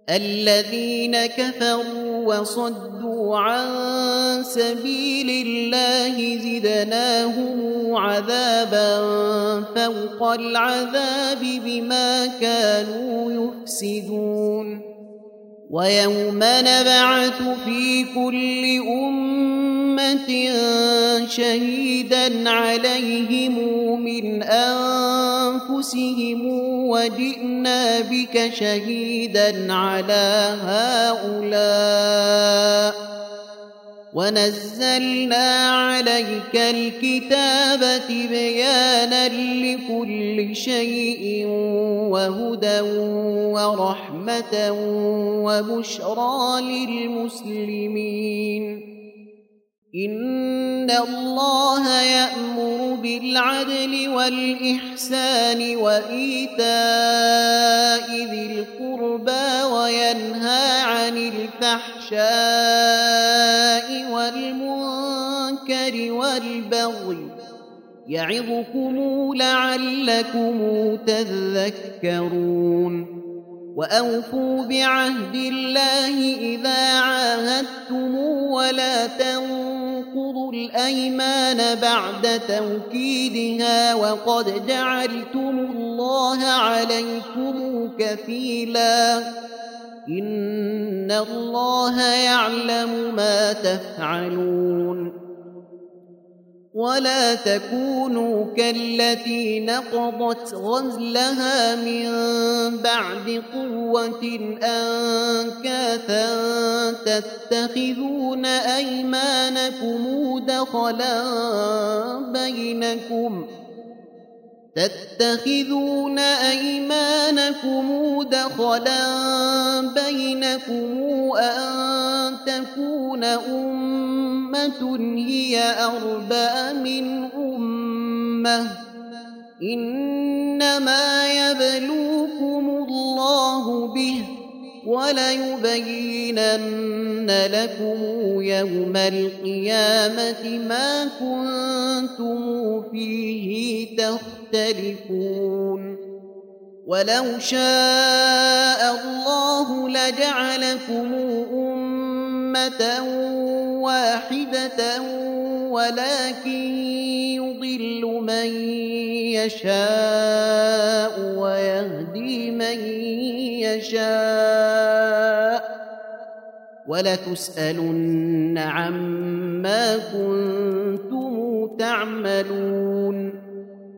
الذين كفروا وصدوا عن سبيل الله زدناهم عذابا فوق العذاب بما كانوا يفسدون ويوم نبعث في كل أمة شهيدا عليهم من أنفسهم وجئنا بك شهيدا على هؤلاء ونزلنا عليك الكتاب بيانا لكل شيء وهدى ورحمة وبشرى للمسلمين إن الله يأمر بالعدل والإحسان وإيتاء ذي القربى وينهى عن الفحشاء والمنكر والبغي يعظكم لعلكم تذكرون وأوفوا بعهد الله إذا عاهدتم ولا تنقضوا الأيمان بعد توكيدها وقد جعلتم الله عليكم كفيلا إن الله يعلم ما تفعلون ولا تكونوا كالتي نقضت غزلها من بعد قوة أنكاثا تتخذون أيمانكم دخلا بينكم أن تكون أمة هي أربى من أمة إنما يبلوكم الله به وليبينن لكم يوم القيامة ما كنتم فيه تختلفون ولو شاء الله لجعلكم أمة واحدة ولكن يضل من يشاء ويهدي من يشاء ولتسألن عما كنتم تعملون